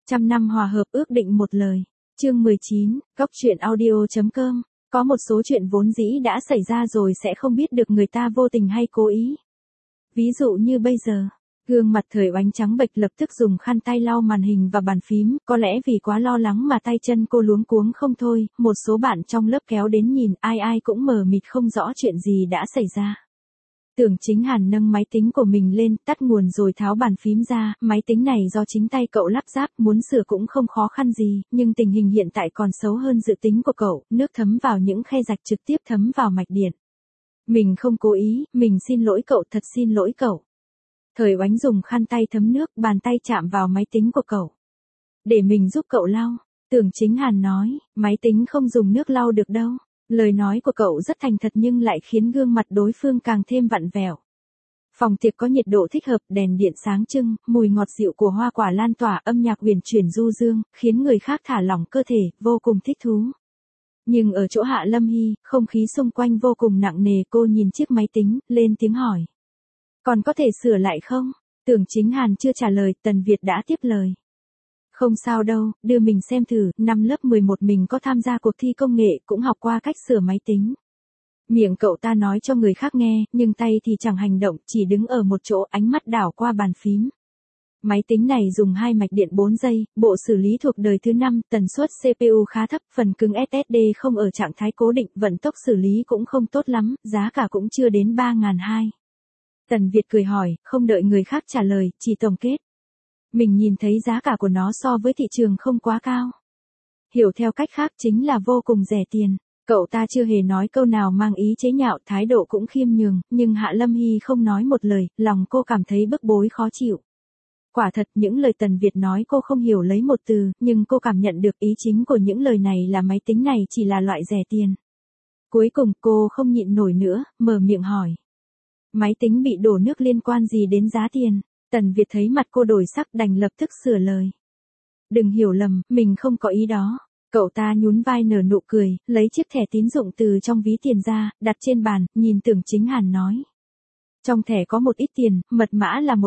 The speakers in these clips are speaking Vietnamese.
Trăm năm hòa hợp ước định một lời. Chương 19, Góc truyện audio.com. Có một số chuyện vốn dĩ đã xảy ra rồi sẽ không biết được người ta vô tình hay cố ý. Ví dụ như bây giờ, gương mặt Thời Oánh trắng bệch lập tức dùng khăn tay lau màn hình và bàn phím, có lẽ vì quá lo lắng mà tay chân cô luống cuống không thôi, một số bạn trong lớp kéo đến nhìn, ai ai cũng mờ mịt không rõ chuyện gì đã xảy ra. Tưởng Chính Hàn nâng máy tính của mình lên, tắt nguồn rồi tháo bàn phím ra, máy tính này do chính tay cậu lắp ráp, muốn sửa cũng không khó khăn gì, nhưng tình hình hiện tại còn xấu hơn dự tính của cậu, nước thấm vào những khe rạch trực tiếp thấm vào mạch điện. Mình không cố ý, mình xin lỗi cậu, thật xin lỗi cậu. Thời Oánh dùng khăn tay thấm nước, bàn tay chạm vào máy tính của cậu. Để mình giúp cậu lau, Tưởng Chính Hàn nói, máy tính không dùng nước lau được đâu. Lời nói của cậu rất thành thật nhưng lại khiến gương mặt đối phương càng thêm vặn vẹo. Phòng tiệc có nhiệt độ thích hợp, đèn điện sáng trưng, mùi ngọt dịu của hoa quả lan tỏa, âm nhạc huyền chuyển du dương, khiến người khác thả lỏng cơ thể, vô cùng thích thú. Nhưng ở chỗ Hạ Lâm Hy, không khí xung quanh vô cùng nặng nề, cô nhìn chiếc máy tính, lên tiếng hỏi. Còn có thể sửa lại không? Tưởng Chính Hàn chưa trả lời, Tần Việt đã tiếp lời. Không sao đâu, đưa mình xem thử, năm lớp 11 mình có tham gia cuộc thi công nghệ, cũng học qua cách sửa máy tính. Miệng cậu ta nói cho người khác nghe, nhưng tay thì chẳng hành động, chỉ đứng ở một chỗ, ánh mắt đảo qua bàn phím. Máy tính này dùng 2 mạch điện 4 giây, bộ xử lý thuộc đời thứ 5, tần suất CPU khá thấp, phần cứng SSD không ở trạng thái cố định, vận tốc xử lý cũng không tốt lắm, giá cả cũng chưa đến 3.200. Tần Việt cười hỏi, không đợi người khác trả lời, chỉ tổng kết. Mình nhìn thấy giá cả của nó so với thị trường không quá cao. Hiểu theo cách khác chính là vô cùng rẻ tiền. Cậu ta chưa hề nói câu nào mang ý chế nhạo, thái độ cũng khiêm nhường, nhưng Hạ Lâm Hy không nói một lời, lòng cô cảm thấy bức bối khó chịu. Quả thật những lời Tần Việt nói cô không hiểu lấy một từ, nhưng cô cảm nhận được ý chính của những lời này là máy tính này chỉ là loại rẻ tiền. Cuối cùng cô không nhịn nổi nữa, mở miệng hỏi. Máy tính bị đổ nước liên quan gì đến giá tiền? Tần Việt thấy mặt cô đổi sắc đành lập tức sửa lời. Đừng hiểu lầm, mình không có ý đó. Cậu ta nhún vai nở nụ cười, lấy chiếc thẻ tín dụng từ trong ví tiền ra, đặt trên bàn, nhìn Tưởng Chính Hàn nói. Trong thẻ có một ít tiền, mật mã là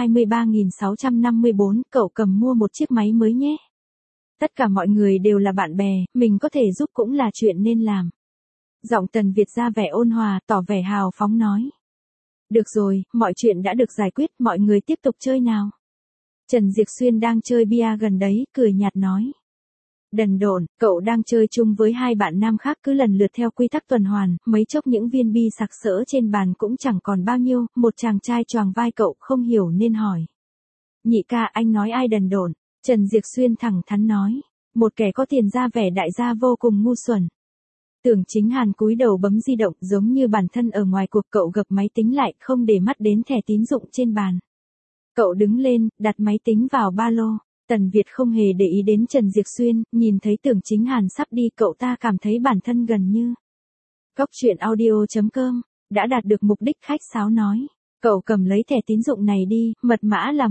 123.654, cậu cầm mua một chiếc máy mới nhé. Tất cả mọi người đều là bạn bè, mình có thể giúp cũng là chuyện nên làm. Giọng Tần Việt ra vẻ ôn hòa, tỏ vẻ hào phóng nói. Được rồi, mọi chuyện đã được giải quyết, mọi người tiếp tục chơi nào. Trần Diệc Xuyên đang chơi bia gần đấy, cười nhạt nói. Đần độn, cậu đang chơi chung với 2 bạn nam khác cứ lần lượt theo quy tắc tuần hoàn, mấy chốc những viên bi sặc sỡ trên bàn cũng chẳng còn bao nhiêu, một chàng trai choàng vai cậu không hiểu nên hỏi. Nhị ca, anh nói ai đần độn? Trần Diệc Xuyên thẳng thắn nói. Một kẻ có tiền ra vẻ đại gia vô cùng ngu xuẩn. Tưởng Chính Hàn cúi đầu bấm di động giống như bản thân ở ngoài cuộc, cậu gập máy tính lại không để mắt đến thẻ tín dụng trên bàn. Cậu đứng lên, đặt máy tính vào ba lô. Tần Việt không hề để ý đến Trần Diệc Xuyên, nhìn thấy Tưởng Chính Hàn sắp đi cậu ta cảm thấy bản thân gần như. Góc truyện audio.com, đã đạt được mục đích khách sáo nói. Cậu cầm lấy thẻ tín dụng này đi, mật mã là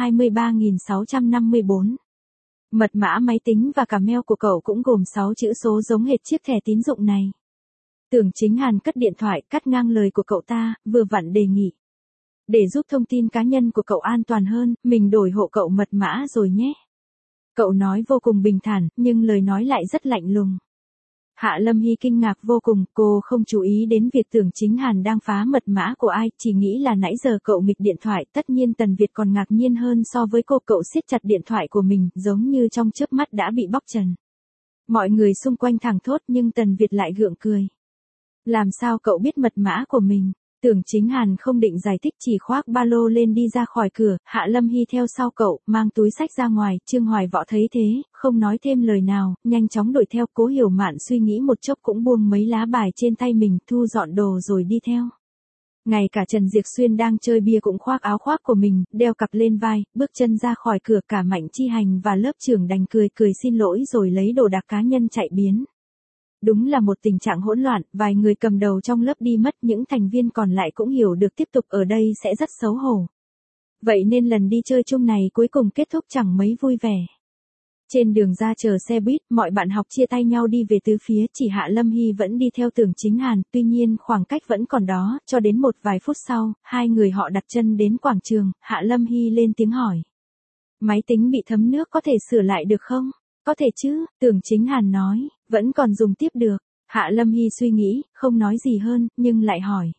123.654. Mật mã máy tính và cả mail của cậu cũng gồm 6 chữ số giống hệt chiếc thẻ tín dụng này. Tưởng Chính Hàn cất điện thoại, cắt ngang lời của cậu ta, vừa vặn đề nghị. Để giúp thông tin cá nhân của cậu an toàn hơn, mình đổi hộ cậu mật mã rồi nhé. Cậu nói vô cùng bình thản, nhưng lời nói lại rất lạnh lùng. Hạ Lâm Hy kinh ngạc vô cùng, cô không chú ý đến việc Tưởng Chính Hàn đang phá mật mã của ai, chỉ nghĩ là nãy giờ cậu nghịch điện thoại, tất nhiên Tần Việt còn ngạc nhiên hơn so với cô, cậu siết chặt điện thoại của mình, giống như trong chớp mắt đã bị bóc trần. Mọi người xung quanh thẳng thốt nhưng Tần Việt lại gượng cười. Làm sao cậu biết mật mã của mình? Tưởng Chính Hàn không định giải thích, chỉ khoác ba lô lên đi ra khỏi cửa, Hạ Lâm Hy theo sau cậu, mang túi sách ra ngoài, Trương Hoài Võ thấy thế, không nói thêm lời nào, nhanh chóng đuổi theo, Cố Hiểu Mạn suy nghĩ một chốc cũng buông mấy lá bài trên tay mình, thu dọn đồ rồi đi theo. Ngay cả Trần Diệc Xuyên đang chơi bia cũng khoác áo khoác của mình, đeo cặp lên vai, bước chân ra khỏi cửa, cả Mạnh Chi Hành và lớp trưởng đành cười xin lỗi rồi lấy đồ đạc cá nhân chạy biến. Đúng là một tình trạng hỗn loạn, vài người cầm đầu trong lớp đi mất, những thành viên còn lại cũng hiểu được tiếp tục ở đây sẽ rất xấu hổ. Vậy nên lần đi chơi chung này cuối cùng kết thúc chẳng mấy vui vẻ. Trên đường ra chờ xe buýt, mọi bạn học chia tay nhau đi về tứ phía, chỉ Hạ Lâm Hy vẫn đi theo Tưởng Chính Hàn, tuy nhiên khoảng cách vẫn còn đó, cho đến một vài phút sau, hai người họ đặt chân đến quảng trường, Hạ Lâm Hy lên tiếng hỏi. Máy tính bị thấm nước có thể sửa lại được không? Có thể chứ, Tưởng Chính Hàn nói, vẫn còn dùng tiếp được. Hạ Lâm Hy suy nghĩ, không nói gì hơn, nhưng lại hỏi.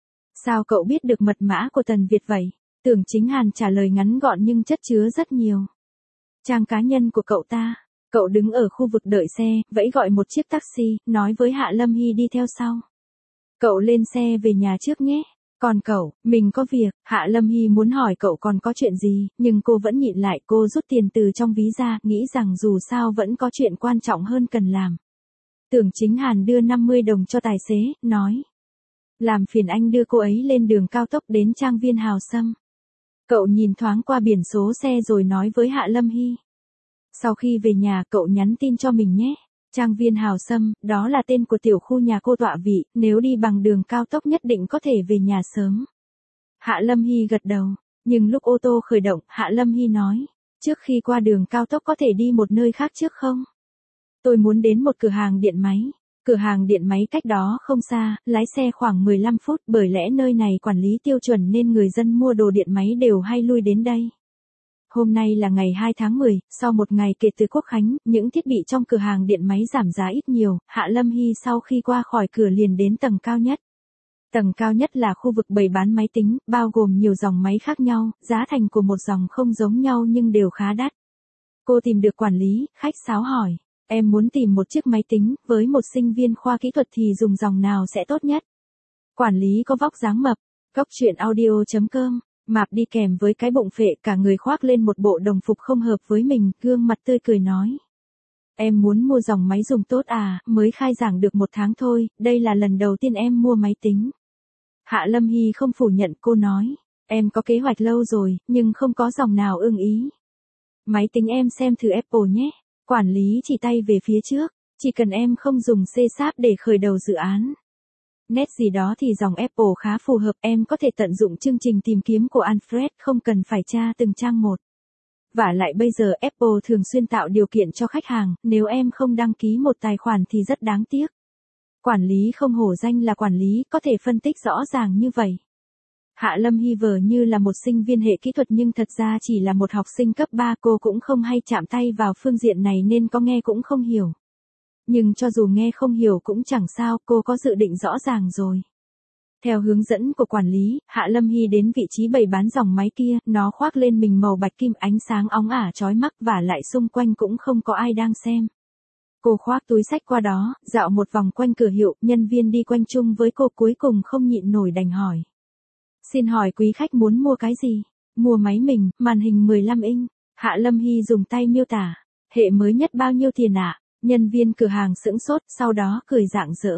Sao cậu biết được mật mã của Tần Việt vậy? Tưởng Chính Hàn trả lời ngắn gọn nhưng chất chứa rất nhiều. Trang cá nhân của cậu ta. Cậu đứng ở khu vực đợi xe, vẫy gọi một chiếc taxi, nói với Hạ Lâm Hy đi theo sau. Cậu lên xe về nhà trước nhé. Còn cậu, mình có việc. Hạ Lâm Hy muốn hỏi cậu còn có chuyện gì, nhưng cô vẫn nhịn lại. Cô rút tiền từ trong ví ra, nghĩ rằng dù sao vẫn có chuyện quan trọng hơn cần làm. Tưởng Chính Hàn đưa 50 đồng cho tài xế, nói. Làm phiền anh đưa cô ấy lên đường cao tốc đến trang viên Hào Sâm. Cậu nhìn thoáng qua biển số xe rồi nói với Hạ Lâm Hy. Sau khi về nhà cậu nhắn tin cho mình nhé. Trang viên Hào Sâm, đó là tên của tiểu khu nhà cô tọa vị, nếu đi bằng đường cao tốc nhất định có thể về nhà sớm. Hạ Lâm Hy gật đầu, nhưng lúc ô tô khởi động, Hạ Lâm Hy nói, trước khi qua đường cao tốc có thể đi một nơi khác trước không? Tôi muốn đến một cửa hàng điện máy. Cửa hàng điện máy cách đó không xa, lái xe khoảng 15 phút bởi lẽ nơi này quản lý tiêu chuẩn nên người dân mua đồ điện máy đều hay lui đến đây. Hôm nay là ngày 2 tháng 10, sau một ngày kể từ Quốc Khánh, những thiết bị trong cửa hàng điện máy giảm giá ít nhiều, Hạ Lâm Hy sau khi qua khỏi cửa liền đến tầng cao nhất. Tầng cao nhất là khu vực bày bán máy tính, bao gồm nhiều dòng máy khác nhau, giá thành của một dòng không giống nhau nhưng đều khá đắt. Cô tìm được quản lý, khách sáo hỏi, em muốn tìm một chiếc máy tính, với một sinh viên khoa kỹ thuật thì dùng dòng nào sẽ tốt nhất? Quản lý có vóc dáng mập, goctruyện.audio.com. Mạp đi kèm với cái bụng phệ, cả người khoác lên một bộ đồng phục không hợp với mình, gương mặt tươi cười nói. Em muốn mua dòng máy dùng tốt à, mới khai giảng được 1 tháng thôi, đây là lần đầu tiên em mua máy tính. Hạ Lâm Hy không phủ nhận, cô nói, em có kế hoạch lâu rồi, nhưng không có dòng nào ưng ý. Máy tính em xem thử Apple nhé. Quản lý chỉ tay về phía trước, chỉ cần em không dùng C# để khởi đầu dự án. Nét gì đó thì dòng Apple khá phù hợp, em có thể tận dụng chương trình tìm kiếm của Alfred, không cần phải tra từng trang một. Vả lại bây giờ Apple thường xuyên tạo điều kiện cho khách hàng, nếu em không đăng ký một tài khoản thì rất đáng tiếc. Quản lý không hổ danh là quản lý, có thể phân tích rõ ràng như vậy. Hạ Lâm Hy vờ như là một sinh viên hệ kỹ thuật nhưng thật ra chỉ là một học sinh cấp 3, cô cũng không hay chạm tay vào phương diện này nên có nghe cũng không hiểu. Nhưng cho dù nghe không hiểu cũng chẳng sao, cô có dự định rõ ràng rồi. Theo hướng dẫn của quản lý, Hạ Lâm Hy đến vị trí bày bán dòng máy kia, nó khoác lên mình màu bạch kim, ánh sáng óng ả chói mắt và lại xung quanh cũng không có ai đang xem. Cô khoác túi xách qua đó, dạo một vòng quanh cửa hiệu, nhân viên đi quanh chung với cô cuối cùng không nhịn nổi đành hỏi. Xin hỏi quý khách muốn mua cái gì? Mua máy mình, màn hình 15 inch. Hạ Lâm Hy dùng tay miêu tả. Hệ mới nhất bao nhiêu tiền ạ? Nhân viên cửa hàng sững sốt, sau đó cười rạng rỡ.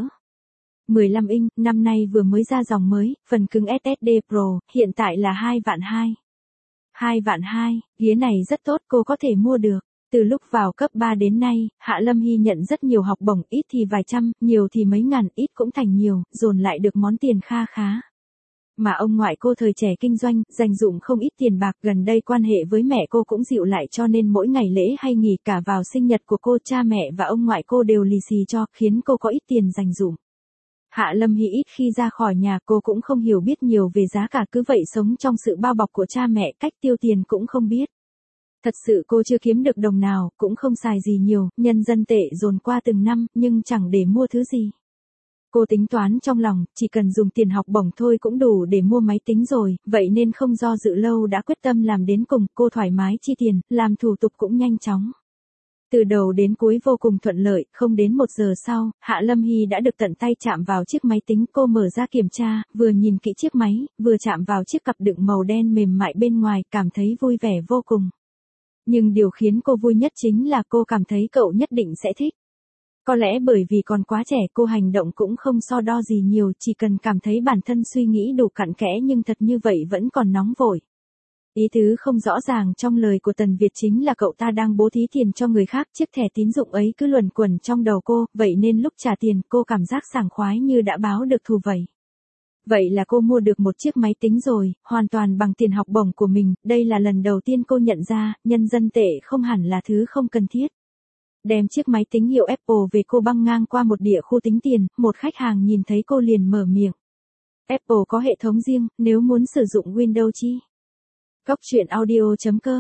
15 inch, năm nay vừa mới ra dòng mới, phần cứng SSD Pro, hiện tại là 2 vạn 2. 2 vạn 2, ghế này rất tốt, cô có thể mua được. Từ lúc vào cấp 3 đến nay, Hạ Lâm Hy nhận rất nhiều học bổng, ít thì vài trăm, nhiều thì mấy ngàn, ít cũng thành nhiều, dồn lại được món tiền kha khá. Mà ông ngoại cô thời trẻ kinh doanh, dành dụm không ít tiền bạc, gần đây quan hệ với mẹ cô cũng dịu lại cho nên mỗi ngày lễ hay nghỉ cả vào sinh nhật của cô, cha mẹ và ông ngoại cô đều lì xì cho, khiến cô có ít tiền dành dụm. Hạ Lâm Hy ít khi ra khỏi nhà, cô cũng không hiểu biết nhiều về giá cả, cứ vậy sống trong sự bao bọc của cha mẹ, cách tiêu tiền cũng không biết. Thật sự cô chưa kiếm được đồng nào, cũng không xài gì nhiều, nhân dân tệ dồn qua từng năm, nhưng chẳng để mua thứ gì. Cô tính toán trong lòng, chỉ cần dùng tiền học bổng thôi cũng đủ để mua máy tính rồi, vậy nên không do dự lâu đã quyết tâm làm đến cùng, cô thoải mái chi tiền, làm thủ tục cũng nhanh chóng. Từ đầu đến cuối vô cùng thuận lợi, không đến 1 giờ sau, Hạ Lâm Hy đã được tận tay chạm vào chiếc máy tính, cô mở ra kiểm tra, vừa nhìn kỹ chiếc máy, vừa chạm vào chiếc cặp đựng màu đen mềm mại bên ngoài, cảm thấy vui vẻ vô cùng. Nhưng điều khiến cô vui nhất chính là cô cảm thấy cậu nhất định sẽ thích. Có lẽ bởi vì còn quá trẻ, cô hành động cũng không so đo gì nhiều, chỉ cần cảm thấy bản thân suy nghĩ đủ cặn kẽ, nhưng thật như vậy vẫn còn nóng vội. Ý tứ không rõ ràng trong lời của Tần Việt chính là cậu ta đang bố thí tiền cho người khác, chiếc thẻ tín dụng ấy cứ luẩn quẩn trong đầu cô, vậy nên lúc trả tiền cô cảm giác sảng khoái như đã báo được thù vậy. Vậy là cô mua được một chiếc máy tính rồi, hoàn toàn bằng tiền học bổng của mình, đây là lần đầu tiên cô nhận ra, nhân dân tệ không hẳn là thứ không cần thiết. Đem chiếc máy tính hiệu Apple về, cô băng ngang qua một địa khu tính tiền, một khách hàng nhìn thấy cô liền mở miệng. Apple có hệ thống riêng, nếu muốn sử dụng Windows chi? Goctruyện.audio.com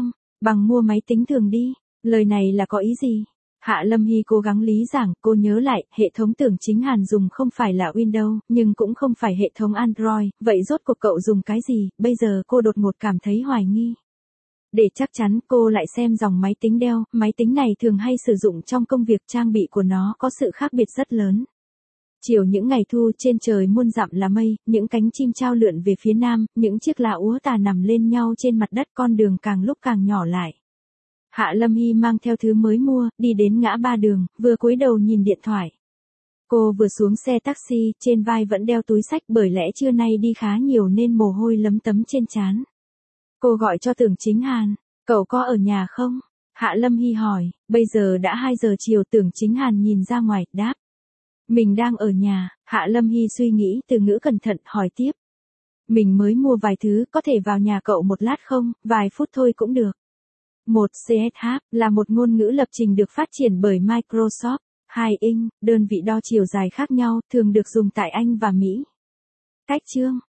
Bằng mua máy tính thường đi. Lời này là có ý gì? Hạ Lâm Hy cố gắng lý giảng, cô nhớ lại, hệ thống tưởng chính Hàn dùng không phải là Windows, nhưng cũng không phải hệ thống Android, vậy rốt cuộc cậu dùng cái gì? Bây giờ cô đột ngột cảm thấy hoài nghi. Để chắc chắn, cô lại xem dòng máy tính Dell, máy tính này thường hay sử dụng trong công việc, trang bị của nó có sự khác biệt rất lớn. Chiều những ngày thu, trên trời muôn dặm là mây, những cánh chim chao lượn về phía nam, những chiếc lá úa tà nằm lên nhau trên mặt đất, con đường càng lúc càng nhỏ lại. Hạ Lâm Hy mang theo thứ mới mua, đi đến ngã ba đường, vừa cúi đầu nhìn điện thoại. Cô vừa xuống xe taxi, trên vai vẫn đeo túi xách, bởi lẽ trưa nay đi khá nhiều nên mồ hôi lấm tấm trên trán. Cô gọi cho Tưởng Chính Hàn, cậu có ở nhà không? Hạ Lâm Hy hỏi, bây giờ đã 2 giờ chiều. Tưởng Chính Hàn nhìn ra ngoài, đáp. Mình đang ở nhà. Hạ Lâm Hy suy nghĩ từ ngữ cẩn thận, hỏi tiếp. Mình mới mua vài thứ, có thể vào nhà cậu một lát không? Vài phút thôi cũng được. Một CSH là một ngôn ngữ lập trình được phát triển bởi Microsoft. 2 inch, đơn vị đo chiều dài khác nhau, thường được dùng tại Anh và Mỹ. Cách chương